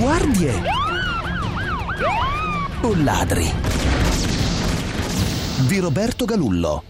Guardie o ladri? Di Roberto Galullo.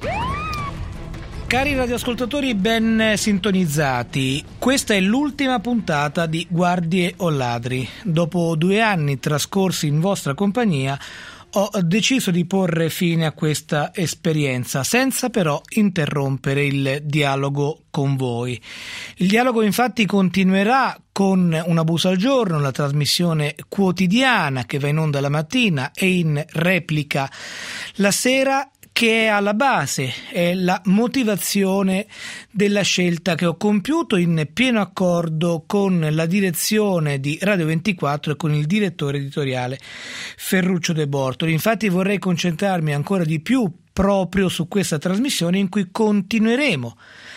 Cari radioascoltatori ben sintonizzati, questa è l'ultima puntata di Guardie o Ladri. Dopo 2 anni trascorsi in vostra compagnia ho deciso di porre fine a questa esperienza, senza però interrompere il dialogo con voi. Il dialogo infatti continuerà con Una busa al giorno, la trasmissione quotidiana che va in onda la mattina e in replica la sera, che è alla base, è la motivazione della scelta che ho compiuto in pieno accordo con la direzione di Radio 24 e con il direttore editoriale Ferruccio De Bortoli. Infatti vorrei concentrarmi ancora di più proprio su questa trasmissione in cui continueremo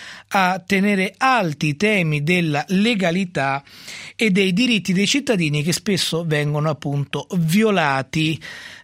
a tenere alti i temi della legalità e dei diritti dei cittadini che spesso vengono appunto violati,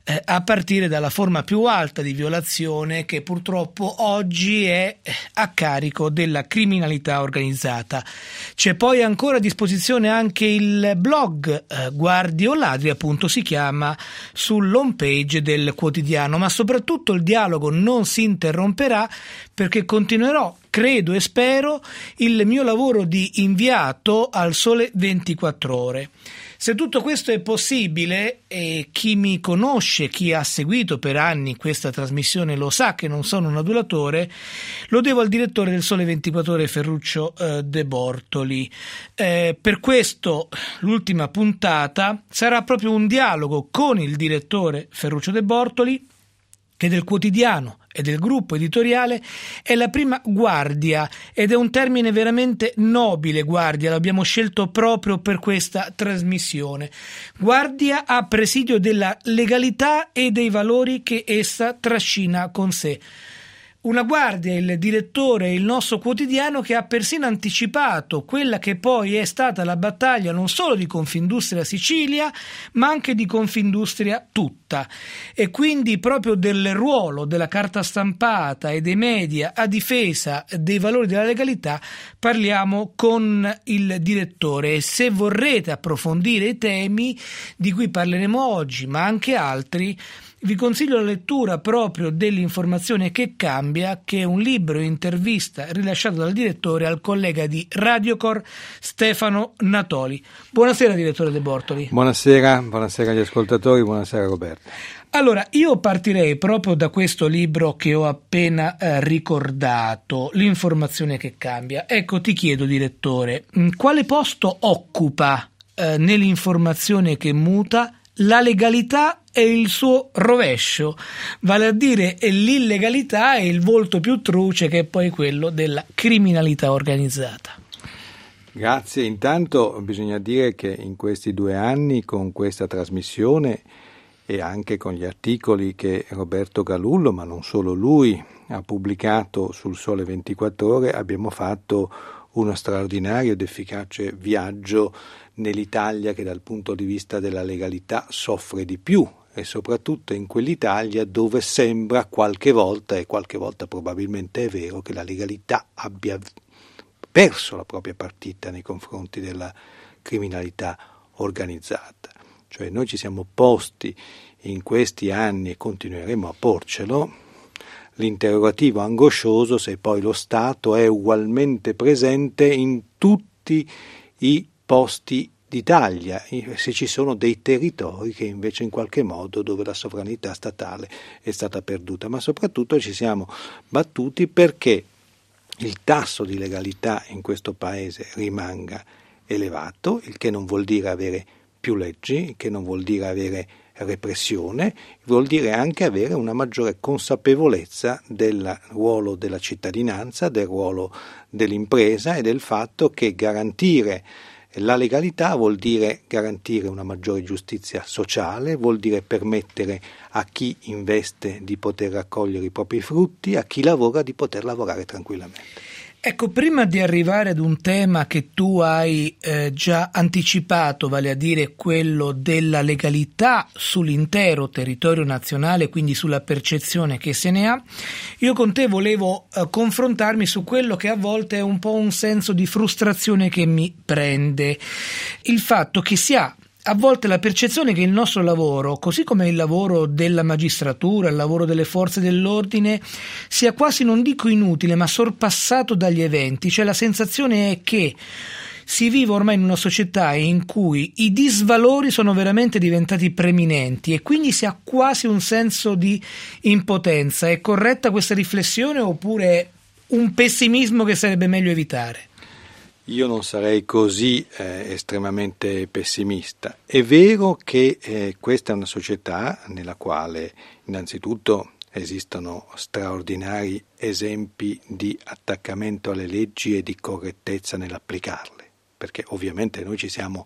a partire dalla forma più alta di violazione che purtroppo oggi è a carico della criminalità organizzata. C'è poi ancora a disposizione anche il blog Guardie o Ladri, appunto si chiama, sull'home page del quotidiano, ma soprattutto il dialogo non si interromperà perché continuerò, credo e spero, il mio lavoro di inviato al Sole 24 Ore. Se tutto questo è possibile, e chi mi conosce, chi ha seguito per anni questa trasmissione lo sa che non sono un adulatore, lo devo al direttore del Sole 24 Ore Ferruccio De Bortoli. Per questo l'ultima puntata sarà proprio un dialogo con il direttore Ferruccio De Bortoli, che del quotidiano e del gruppo editoriale è la prima guardia, ed è un termine veramente nobile, guardia, l'abbiamo scelto proprio per questa trasmissione. Guardia a presidio della legalità e dei valori che essa trascina con sé. Una guardia, il direttore, il nostro quotidiano, che ha persino anticipato quella che poi è stata la battaglia non solo di Confindustria Sicilia, ma anche di Confindustria tutta, e quindi proprio del ruolo della carta stampata e dei media a difesa dei valori della legalità parliamo con il direttore. E se vorrete approfondire i temi di cui parleremo oggi, ma anche altri, vi consiglio la lettura proprio dell'Informazione che cambia, che è un libro e intervista rilasciato dal direttore al collega di Radiocor Stefano Natoli. Buonasera direttore De Bortoli. Buonasera agli ascoltatori, buonasera Roberto. Allora, io partirei proprio da questo libro che ho appena ricordato, L'Informazione che cambia. Ecco, ti chiedo direttore, quale posto occupa nell'informazione che muta la legalità e il suo rovescio, vale a dire l'illegalità e il volto più truce, che è poi quello della criminalità organizzata? Grazie. Intanto bisogna dire che in questi 2 anni, con questa trasmissione e anche con gli articoli che Roberto Galullo, ma non solo lui, ha pubblicato sul Sole 24 Ore, abbiamo fatto uno straordinario ed efficace viaggio nell'Italia che dal punto di vista della legalità soffre di più, e soprattutto in quell'Italia dove sembra qualche volta, e qualche volta probabilmente è vero, che la legalità abbia perso la propria partita nei confronti della criminalità organizzata. Cioè noi ci siamo posti in questi anni, e continueremo a porcelo, l'interrogativo angoscioso se poi lo Stato è ugualmente presente in tutti i posti d'Italia, se ci sono dei territori che invece in qualche modo dove la sovranità statale è stata perduta, ma soprattutto ci siamo battuti perché il tasso di legalità in questo paese rimanga elevato, il che non vuol dire avere più leggi, il che non vuol dire avere repressione, vuol dire anche avere una maggiore consapevolezza del ruolo della cittadinanza, del ruolo dell'impresa e del fatto che garantire la legalità vuol dire garantire una maggiore giustizia sociale, vuol dire permettere a chi investe di poter raccogliere i propri frutti, a chi lavora di poter lavorare tranquillamente. Ecco, prima di arrivare ad un tema che tu hai già anticipato, vale a dire quello della legalità sull'intero territorio nazionale, quindi sulla percezione che se ne ha, io con te volevo confrontarmi su quello che a volte è un po' un senso di frustrazione che mi prende, il fatto che si ha a volte la percezione che il nostro lavoro, così come il lavoro della magistratura, il lavoro delle forze dell'ordine, sia quasi, non dico inutile, ma sorpassato dagli eventi. Cioè la sensazione è che si vive ormai in una società in cui i disvalori sono veramente diventati preminenti e quindi si ha quasi un senso di impotenza. È corretta questa riflessione oppure un pessimismo che sarebbe meglio evitare? Io non sarei così estremamente pessimista. È vero che questa è una società nella quale innanzitutto esistono straordinari esempi di attaccamento alle leggi e di correttezza nell'applicarle, perché ovviamente noi ci siamo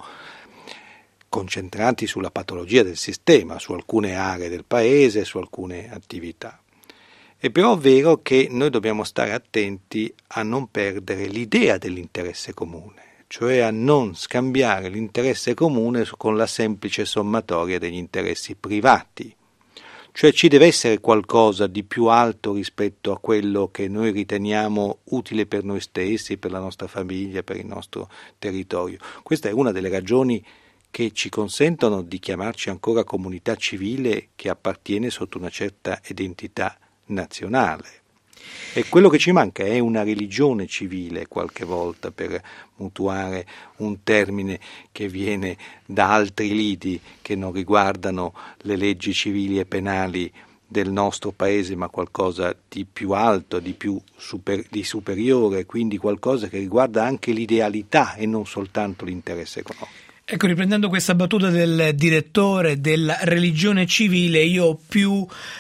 concentrati sulla patologia del sistema, su alcune aree del paese, su alcune attività. È però vero che noi dobbiamo stare attenti a non perdere l'idea dell'interesse comune, cioè a non scambiare l'interesse comune con la semplice sommatoria degli interessi privati. Cioè ci deve essere qualcosa di più alto rispetto a quello che noi riteniamo utile per noi stessi, per la nostra famiglia, per il nostro territorio. Questa è una delle ragioni che ci consentono di chiamarci ancora comunità civile che appartiene sotto una certa identità nazionale. E quello che ci manca è una religione civile, qualche volta, per mutuare un termine che viene da altri lidi che non riguardano le leggi civili e penali del nostro paese, ma qualcosa di più alto, di superiore, quindi qualcosa che riguarda anche l'idealità e non soltanto l'interesse economico. Ecco, riprendendo questa battuta del direttore della religione civile, io più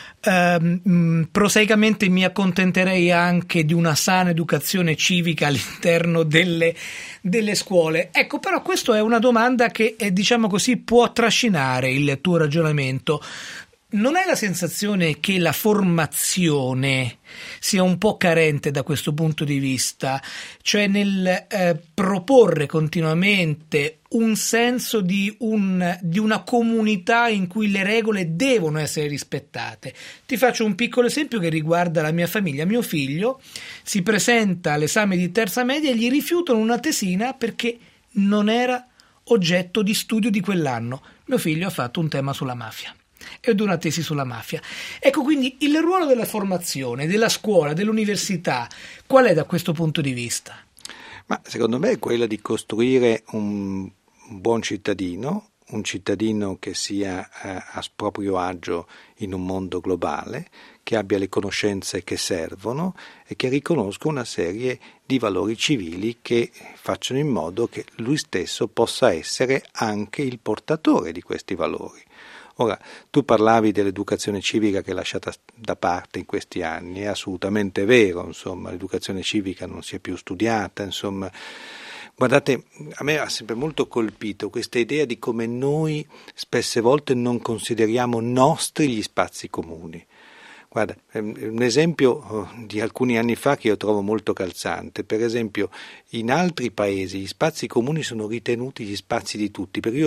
prosaicamente mi accontenterei anche di una sana educazione civica all'interno delle scuole. Ecco, però questa è una domanda che diciamo così può trascinare il tuo ragionamento. Non hai la sensazione che la formazione sia un po' carente da questo punto di vista, cioè nel proporre continuamente un senso di una comunità in cui le regole devono essere rispettate? Ti faccio un piccolo esempio che riguarda la mia famiglia. Mio figlio si presenta all'esame di terza media e gli rifiutano una tesina perché non era oggetto di studio di quell'anno. Mio figlio ha fatto un tema sulla mafia ed una tesi sulla mafia. Ecco, quindi il ruolo della formazione, della scuola, dell'università, qual è da questo punto di vista? Ma secondo me è quella di costruire un buon cittadino, un cittadino che sia a proprio agio in un mondo globale, che abbia le conoscenze che servono e che riconosca una serie di valori civili che facciano in modo che lui stesso possa essere anche il portatore di questi valori. Ora, tu parlavi dell'educazione civica che è lasciata da parte in questi anni, è assolutamente vero, insomma, l'educazione civica non si è più studiata, insomma. Guardate, a me ha sempre molto colpito questa idea di come noi spesse volte non consideriamo nostri gli spazi comuni. Guarda, un esempio di alcuni anni fa che io trovo molto calzante. Per esempio, in altri paesi gli spazi comuni sono ritenuti gli spazi di tutti, perché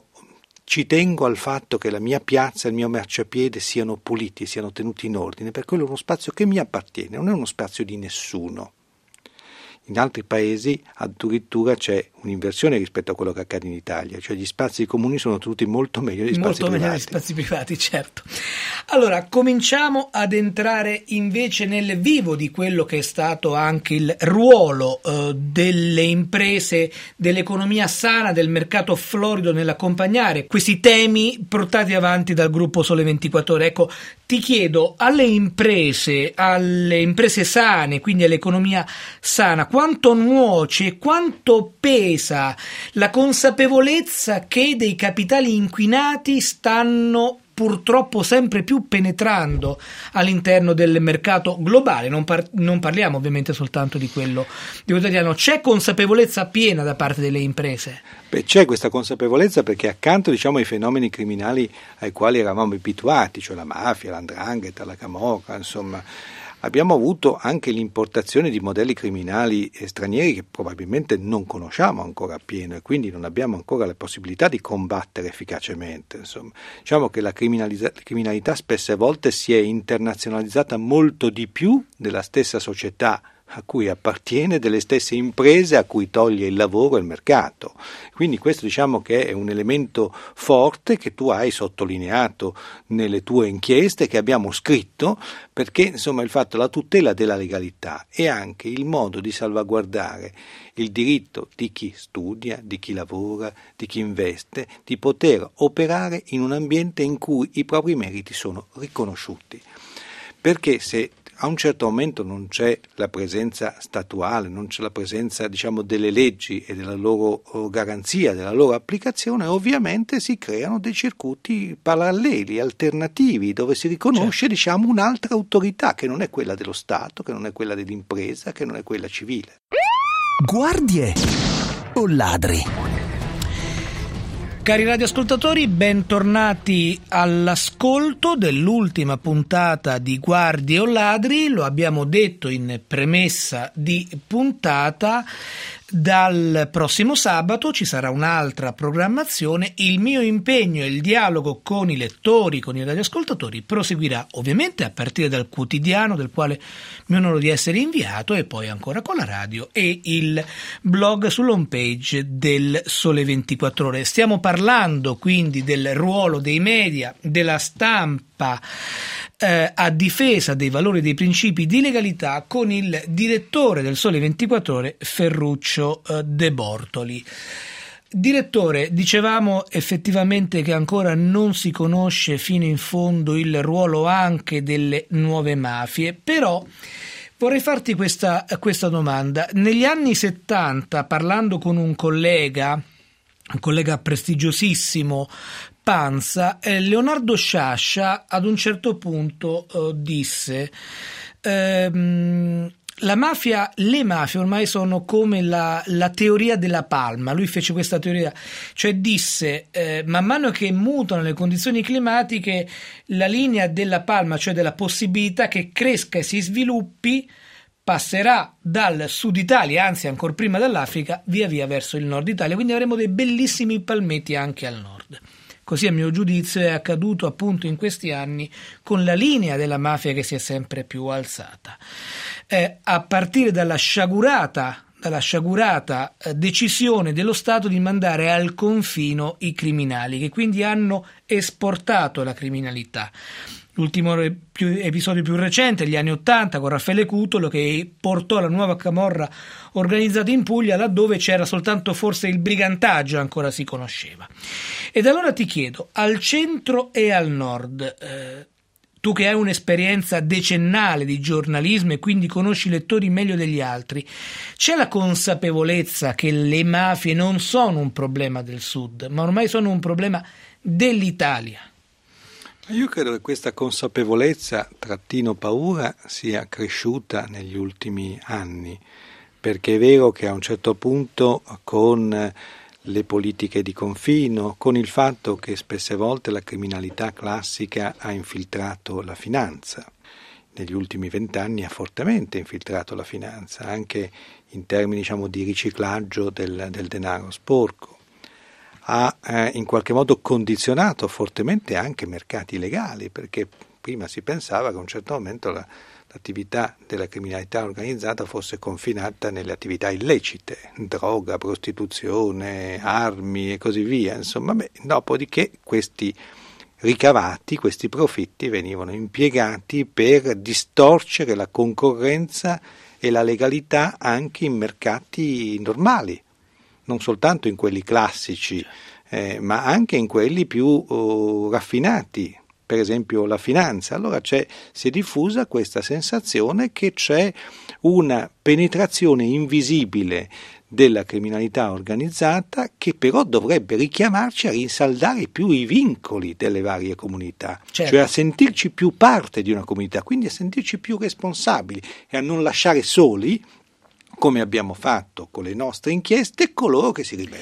ci tengo al fatto che la mia piazza e il mio marciapiede siano puliti, siano tenuti in ordine, perché quello è uno spazio che mi appartiene, non è uno spazio di nessuno. In altri paesi addirittura c'è un'inversione rispetto a quello che accade in Italia, cioè gli spazi comuni sono tenuti molto meglio degli spazi privati. Molto meglio degli spazi privati, certo. Allora, cominciamo ad entrare invece nel vivo di quello che è stato anche il ruolo delle imprese, dell'economia sana, del mercato florido nell'accompagnare questi temi portati avanti dal gruppo Sole 24 Ore. Ecco, ti chiedo, alle imprese sane, quindi all'economia sana, quanto nuoce e quanto pesa la consapevolezza che dei capitali inquinati stanno purtroppo sempre più penetrando all'interno del mercato globale? Non parliamo ovviamente soltanto di quello italiano. C'è consapevolezza piena da parte delle imprese? Beh, c'è questa consapevolezza perché accanto ai fenomeni criminali ai quali eravamo abituati, cioè la mafia, l''ndrangheta, la camorra, insomma, abbiamo avuto anche l'importazione di modelli criminali stranieri che probabilmente non conosciamo ancora appieno e quindi non abbiamo ancora la possibilità di combattere efficacemente. Insomma, diciamo che la criminalità spesse volte si è internazionalizzata molto di più della stessa società a cui appartiene, delle stesse imprese a cui toglie il lavoro e il mercato. Quindi questo diciamo che è un elemento forte che tu hai sottolineato nelle tue inchieste, che abbiamo scritto, perché insomma il fatto, la tutela della legalità e anche il modo di salvaguardare il diritto di chi studia, di chi lavora, di chi investe, di poter operare in un ambiente in cui i propri meriti sono riconosciuti. Perché se a un certo momento non c'è la presenza statuale, non c'è la presenza diciamo delle leggi e della loro garanzia, della loro applicazione, ovviamente si creano dei circuiti paralleli, alternativi, dove si riconosce diciamo un'altra autorità che non è quella dello Stato, che non è quella dell'impresa, che non è quella civile. Guardie o ladri? Cari radioascoltatori, bentornati all'ascolto dell'ultima puntata di Guardie o Ladri. Lo abbiamo detto in premessa di puntata, dal prossimo sabato ci sarà un'altra programmazione. Il mio impegno e il dialogo con i lettori, con i radioascoltatori proseguirà ovviamente a partire dal quotidiano del quale mi onoro di essere inviato, e poi ancora con la radio e il blog sull'home page del Sole 24 Ore. Stiamo parlando quindi del ruolo dei media, della stampa a difesa dei valori e dei principi di legalità, con il direttore del Sole 24 Ore, Ferruccio De Bortoli. Direttore, dicevamo effettivamente che ancora non si conosce fino in fondo il ruolo anche delle nuove mafie, però vorrei farti questa domanda. Negli anni 70, parlando con un collega prestigiosissimo, Pansa, Leonardo Sciascia ad un certo punto disse le mafie ormai sono come la teoria della palma. Lui fece questa teoria, cioè disse man mano che mutano le condizioni climatiche, la linea della palma, cioè della possibilità che cresca e si sviluppi, passerà dal sud Italia, anzi ancora prima dall'Africa, via via verso il nord Italia, quindi avremo dei bellissimi palmeti anche al nord. Così a mio giudizio è accaduto appunto in questi anni con la linea della mafia che si è sempre più alzata, a partire dalla sciagurata decisione dello Stato di mandare al confino i criminali, che quindi hanno esportato la criminalità. L'ultimo episodio più recente, gli anni '80, con Raffaele Cutolo, che portò la nuova camorra organizzata in Puglia, laddove c'era soltanto forse il brigantaggio, ancora si conosceva. Ed allora ti chiedo, al centro e al nord, tu che hai un'esperienza decennale di giornalismo e quindi conosci i lettori meglio degli altri, c'è la consapevolezza che le mafie non sono un problema del sud, ma ormai sono un problema dell'Italia? Io credo che questa consapevolezza / paura sia cresciuta negli ultimi anni, perché è vero che a un certo punto con le politiche di confino, con il fatto che spesse volte la criminalità classica ha infiltrato la finanza, negli ultimi 20 anni ha fortemente infiltrato la finanza, anche in termini diciamo di riciclaggio del denaro sporco. Ha in qualche modo condizionato fortemente anche mercati legali, perché prima si pensava che a un certo momento l'attività della criminalità organizzata fosse confinata nelle attività illecite, droga, prostituzione, armi e così via. Insomma, dopodiché questi ricavati, questi profitti venivano impiegati per distorcere la concorrenza e la legalità anche in mercati normali, non soltanto in quelli classici, ma anche in quelli più raffinati, per esempio la finanza. Allora si è diffusa questa sensazione che c'è una penetrazione invisibile della criminalità organizzata, che però dovrebbe richiamarci a rinsaldare più i vincoli delle varie comunità, certo, cioè a sentirci più parte di una comunità, quindi a sentirci più responsabili e a non lasciare soli, come abbiamo fatto con le nostre inchieste, coloro che si ribellano.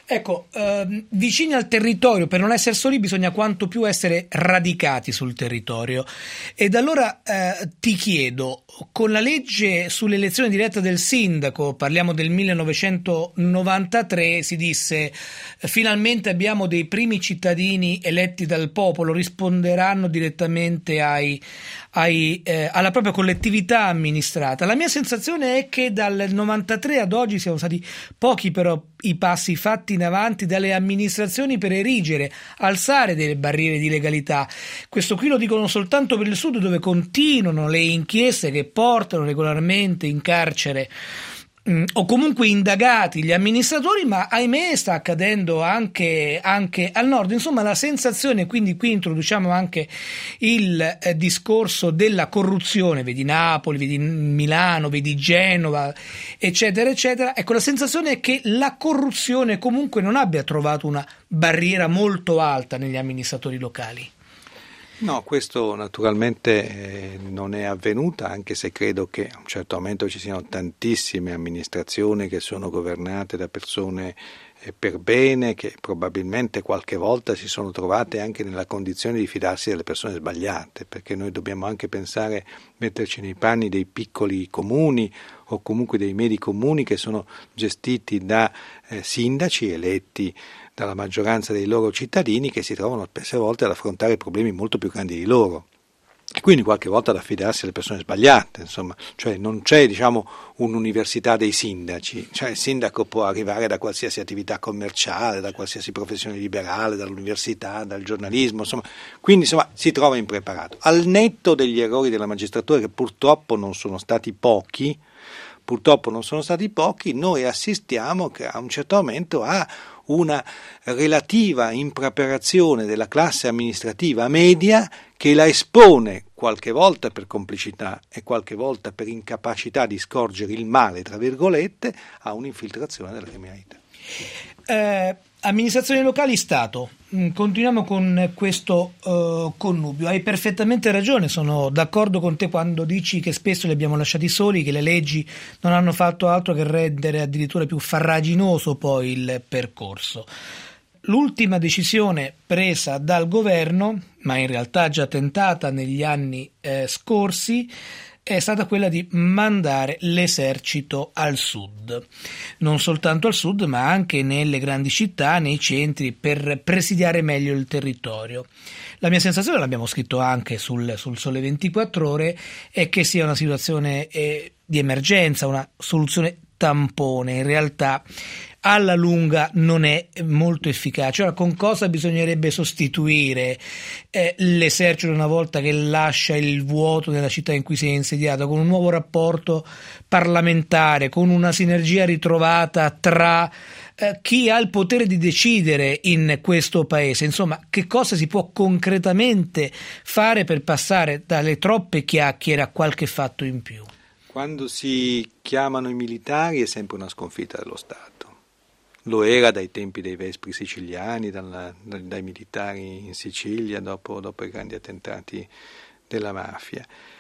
Ecco, vicini al territorio, per non essere soli bisogna quanto più essere radicati sul territorio. Ed allora ti chiedo, con la legge sull'elezione diretta del sindaco, parliamo del 1993, si disse finalmente abbiamo dei primi cittadini eletti dal popolo, risponderanno direttamente alla propria collettività amministrata. La mia sensazione è che dal 93 ad oggi siano stati pochi però i passi fatti in avanti dalle amministrazioni per alzare delle barriere di legalità. Questo qui lo dicono soltanto per il Sud, dove continuano le inchieste che portano regolarmente in carcere o comunque indagati gli amministratori, ma ahimè sta accadendo anche al nord. Insomma, la sensazione, quindi qui introduciamo anche il discorso della corruzione, vedi Napoli, vedi Milano, vedi Genova, eccetera eccetera. Ecco, la sensazione è che la corruzione comunque non abbia trovato una barriera molto alta negli amministratori locali. No, questo naturalmente non è avvenuto, anche se credo che a un certo momento ci siano tantissime amministrazioni che sono governate da persone per bene, che probabilmente qualche volta si sono trovate anche nella condizione di fidarsi delle persone sbagliate, perché noi dobbiamo anche pensare, metterci nei panni dei piccoli comuni o comunque dei medi comuni che sono gestiti da sindaci eletti dalla maggioranza dei loro cittadini, che si trovano spesse volte ad affrontare problemi molto più grandi di loro e quindi qualche volta ad affidarsi alle persone sbagliate, insomma, cioè non c'è un'università dei sindaci, cioè il sindaco può arrivare da qualsiasi attività commerciale, da qualsiasi professione liberale, dall'università, dal giornalismo, quindi si trova impreparato. Al netto degli errori della magistratura, che purtroppo non sono stati pochi, noi assistiamo che a un certo momento a una relativa impreparazione della classe amministrativa media, che la espone qualche volta per complicità e qualche volta per incapacità di scorgere il male, tra virgolette, a un'infiltrazione della criminalità. Amministrazioni locali, Stato, continuiamo con questo connubio. Hai perfettamente ragione, sono d'accordo con te quando dici che spesso li abbiamo lasciati soli, che le leggi non hanno fatto altro che rendere addirittura più farraginoso poi il percorso. L'ultima decisione presa dal governo, ma in realtà già tentata negli anni scorsi, è stata quella di mandare l'esercito al sud, non soltanto al sud ma anche nelle grandi città, nei centri, per presidiare meglio il territorio. La mia sensazione, l'abbiamo scritto anche sul Sole 24 Ore, è che sia una situazione di emergenza, una soluzione tampone. In realtà alla lunga non è molto efficace. Ora, con cosa bisognerebbe sostituire l'esercito una volta che lascia il vuoto nella città in cui si è insediato? Con un nuovo rapporto parlamentare, con una sinergia ritrovata tra chi ha il potere di decidere in questo paese. Insomma, che cosa si può concretamente fare per passare dalle troppe chiacchiere a qualche fatto in più? Quando si chiamano i militari è sempre una sconfitta dello Stato. Lo era dai tempi dei Vespri siciliani, dai militari in Sicilia dopo i grandi attentati della mafia.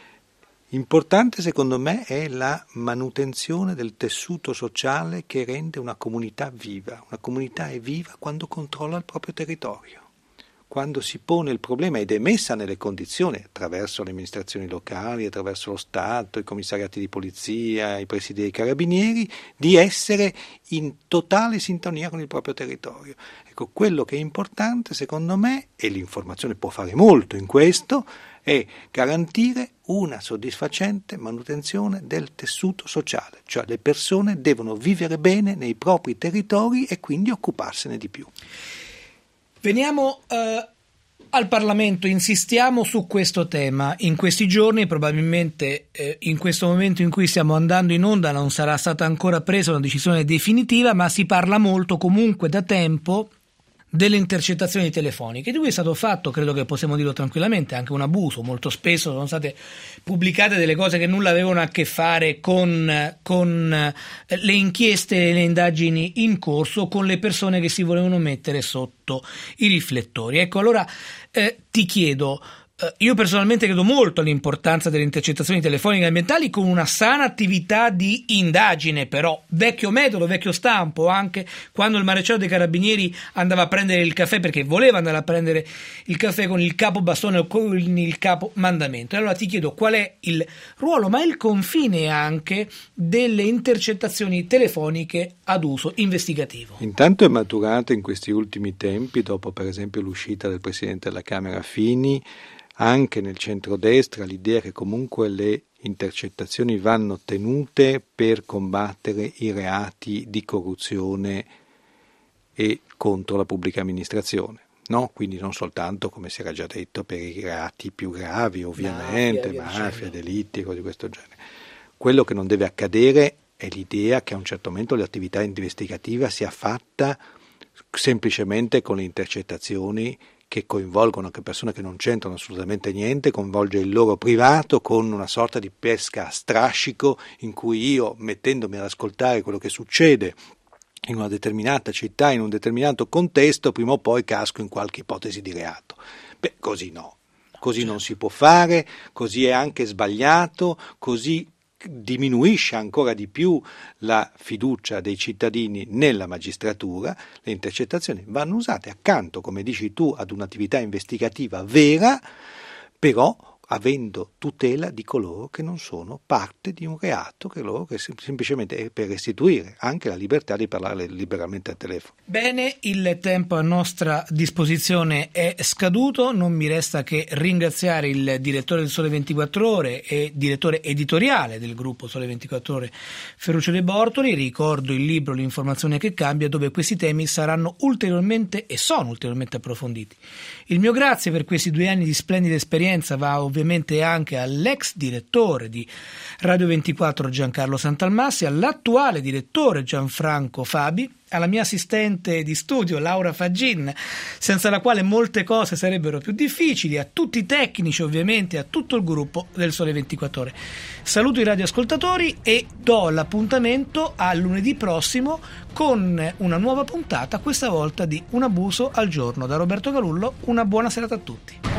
Importante secondo me è la manutenzione del tessuto sociale che rende una comunità viva. Una comunità è viva quando controlla il proprio territorio, quando si pone il problema ed è messa nelle condizioni, attraverso le amministrazioni locali, attraverso lo Stato, i commissariati di polizia, i presidi dei carabinieri, di essere in totale sintonia con il proprio territorio. Ecco, quello che è importante secondo me, e l'informazione può fare molto in questo, è garantire una soddisfacente manutenzione del tessuto sociale, cioè le persone devono vivere bene nei propri territori e quindi occuparsene di più. Veniamo al Parlamento, insistiamo su questo tema. In questi giorni, probabilmente in questo momento in cui stiamo andando in onda, non sarà stata ancora presa una decisione definitiva, ma si parla molto comunque da tempo delle intercettazioni telefoniche, di cui è stato fatto, credo che possiamo dirlo tranquillamente, anche un abuso. Molto spesso sono state pubblicate delle cose che nulla avevano a che fare con le inchieste e le indagini in corso, con le persone che si volevano mettere sotto i riflettori. Ecco, allora ti chiedo, Io personalmente credo molto all'importanza delle intercettazioni telefoniche ambientali con una sana attività di indagine, però vecchio metodo, vecchio stampo, anche quando il maresciallo dei carabinieri andava a prendere il caffè perché voleva andare a prendere il caffè con il capo bastone o con il capo mandamento. E allora ti chiedo qual è il ruolo, ma il confine anche delle intercettazioni telefoniche ad uso investigativo. Intanto è maturata in questi ultimi tempi, dopo per esempio l'uscita del Presidente della Camera Fini, anche nel centrodestra l'idea che comunque le intercettazioni vanno tenute per combattere i reati di corruzione e contro la pubblica amministrazione, no? Quindi non soltanto, come si era già detto, per i reati più gravi, ovviamente, mafia, delitti e cose di questo genere. Quello che non deve accadere è l'idea che a un certo momento l'attività investigativa sia fatta semplicemente con le intercettazioni che coinvolgono anche persone che non c'entrano assolutamente niente, coinvolge il loro privato con una sorta di pesca a strascico in cui io, mettendomi ad ascoltare quello che succede in una determinata città, in un determinato contesto, prima o poi casco in qualche ipotesi di reato. Beh, così no, così non si può fare, così è anche sbagliato, così diminuisce ancora di più la fiducia dei cittadini nella magistratura. Le intercettazioni vanno usate accanto, come dici tu, ad un'attività investigativa vera, però avendo tutela di coloro che non sono parte di un reato, che loro che semplicemente è per restituire anche la libertà di parlare liberamente al telefono. Bene, il tempo a nostra disposizione è scaduto, non mi resta che ringraziare il direttore del Sole 24 Ore e direttore editoriale del gruppo Sole 24 Ore, Ferruccio De Bortoli. Ricordo il libro L'informazione che cambia, dove questi temi saranno ulteriormente e sono ulteriormente approfonditi. Il mio grazie per questi 2 anni di splendida esperienza va ovviamente anche all'ex direttore di Radio 24 Giancarlo Santalmassi, all'attuale direttore Gianfranco Fabi, alla mia assistente di studio Laura Faggin, senza la quale molte cose sarebbero più difficili, a tutti i tecnici ovviamente, a tutto il gruppo del Sole 24 Ore. Saluto i radioascoltatori e do l'appuntamento a lunedì prossimo con una nuova puntata, questa volta di Un abuso al giorno. Da Roberto Galullo, una buona serata a tutti.